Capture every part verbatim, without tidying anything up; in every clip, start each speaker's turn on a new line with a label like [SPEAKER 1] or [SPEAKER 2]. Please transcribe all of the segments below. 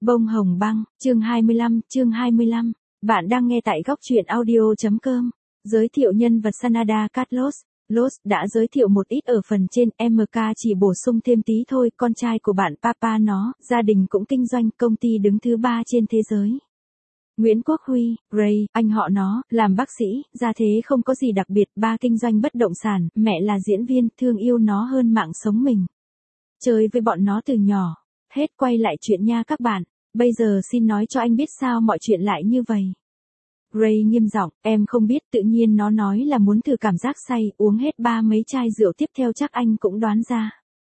[SPEAKER 1] Bông hồng băng, chương hai mươi lăm, chương hai mươi lăm. Bạn đang nghe tại góc truyện audio.com. Giới thiệu nhân vật Sanada Carlos. Los đã giới thiệu một ít ở phần trên, em ca chỉ bổ sung thêm tí thôi. Con trai của bạn Papa nó, gia đình cũng kinh doanh, công ty đứng thứ ba trên thế giới. Nguyễn Quốc Huy, Ray, anh họ nó, làm bác sĩ, gia thế không có gì đặc biệt, ba kinh doanh bất động sản, mẹ là diễn viên, thương yêu nó hơn mạng sống mình. Chơi với bọn nó từ nhỏ. Hết quay lại chuyện nha các bạn, bây giờ xin nói cho anh biết sao mọi chuyện lại như vậy. Ray nghiêm giọng, em không biết, tự nhiên nó nói là muốn thử cảm giác say, uống hết ba mấy chai rượu tiếp theo chắc anh cũng đoán ra.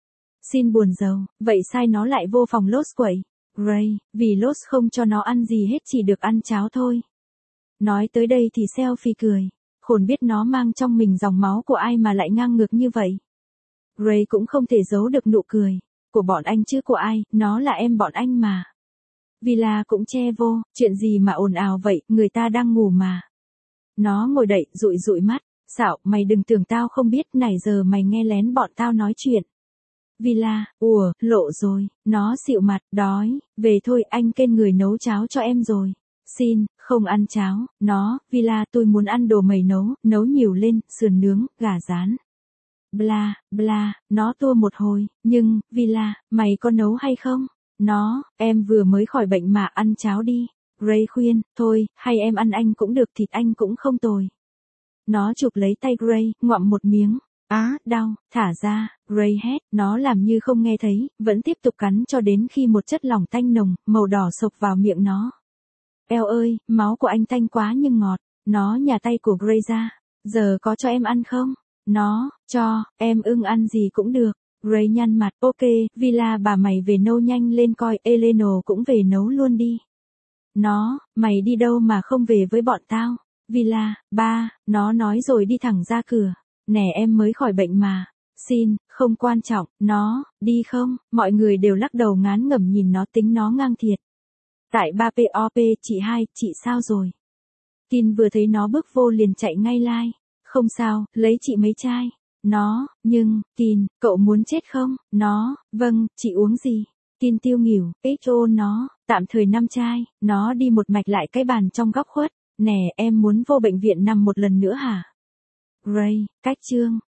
[SPEAKER 1] Xin buồn rầu, vậy sai nó lại vô phòng Los quậy. Ray, vì Los không cho nó ăn gì hết, chỉ được ăn cháo thôi. Nói tới đây thì Selfie cười, khốn biết nó mang trong mình dòng máu của ai mà lại ngang ngược như vậy. Ray cũng không thể giấu được nụ cười. Của bọn anh chứ của ai, nó là em bọn anh mà. Villa cũng che vô, chuyện gì mà ồn ào vậy, người ta đang ngủ mà. Nó ngồi đậy, dụi dụi mắt, xạo, mày đừng tưởng tao không biết, nãy giờ mày nghe lén bọn tao nói chuyện. Villa, ùa, lộ rồi, nó xịu mặt, đói, về thôi, anh kêu người nấu cháo cho em rồi. Xin, không ăn cháo, nó, Villa tôi muốn ăn đồ mày nấu, nấu nhiều lên, sườn nướng, gà rán. Bla, bla, nó tua một hồi, nhưng, Villa, mày có nấu hay không? Nó, em vừa mới khỏi bệnh mà ăn cháo đi. Ray khuyên, thôi, hay em ăn anh cũng được, thịt anh cũng không tồi. Nó chụp lấy tay Ray, ngoạm một miếng. Á, đau, thả ra, Ray hét, nó làm như không nghe thấy, vẫn tiếp tục cắn cho đến khi một chất lỏng tanh nồng, màu đỏ sộc vào miệng nó. Eo ơi, máu của anh tanh quá nhưng ngọt. Nó nhả tay của Ray ra. Giờ có cho em ăn không? Nó, cho, em ưng ăn gì cũng được. Ray nhăn mặt, ok, Villa bà mày về nấu nhanh lên coi, Eleno cũng về nấu luôn đi. Nó, mày đi đâu mà không về với bọn tao? Villa, ba, nó nói rồi đi thẳng ra cửa. Nè em mới khỏi bệnh mà. Xin, không quan trọng, nó, đi không? Mọi người đều lắc đầu ngán ngẩm nhìn nó, tính nó ngang thiệt. Tại ba pop, chị hai, chị sao rồi? Tin vừa thấy nó bước vô liền chạy ngay lai. Không sao, lấy chị mấy chai. Nó, nhưng, Tin, cậu muốn chết không? Nó, vâng, chị uống gì? Tin tiêu nghỉu, ích ô nó, tạm thời năm chai. Nó đi một mạch lại cái bàn trong góc khuất. Nè, em muốn vô bệnh viện nằm một lần nữa hả? Ray, cách chương,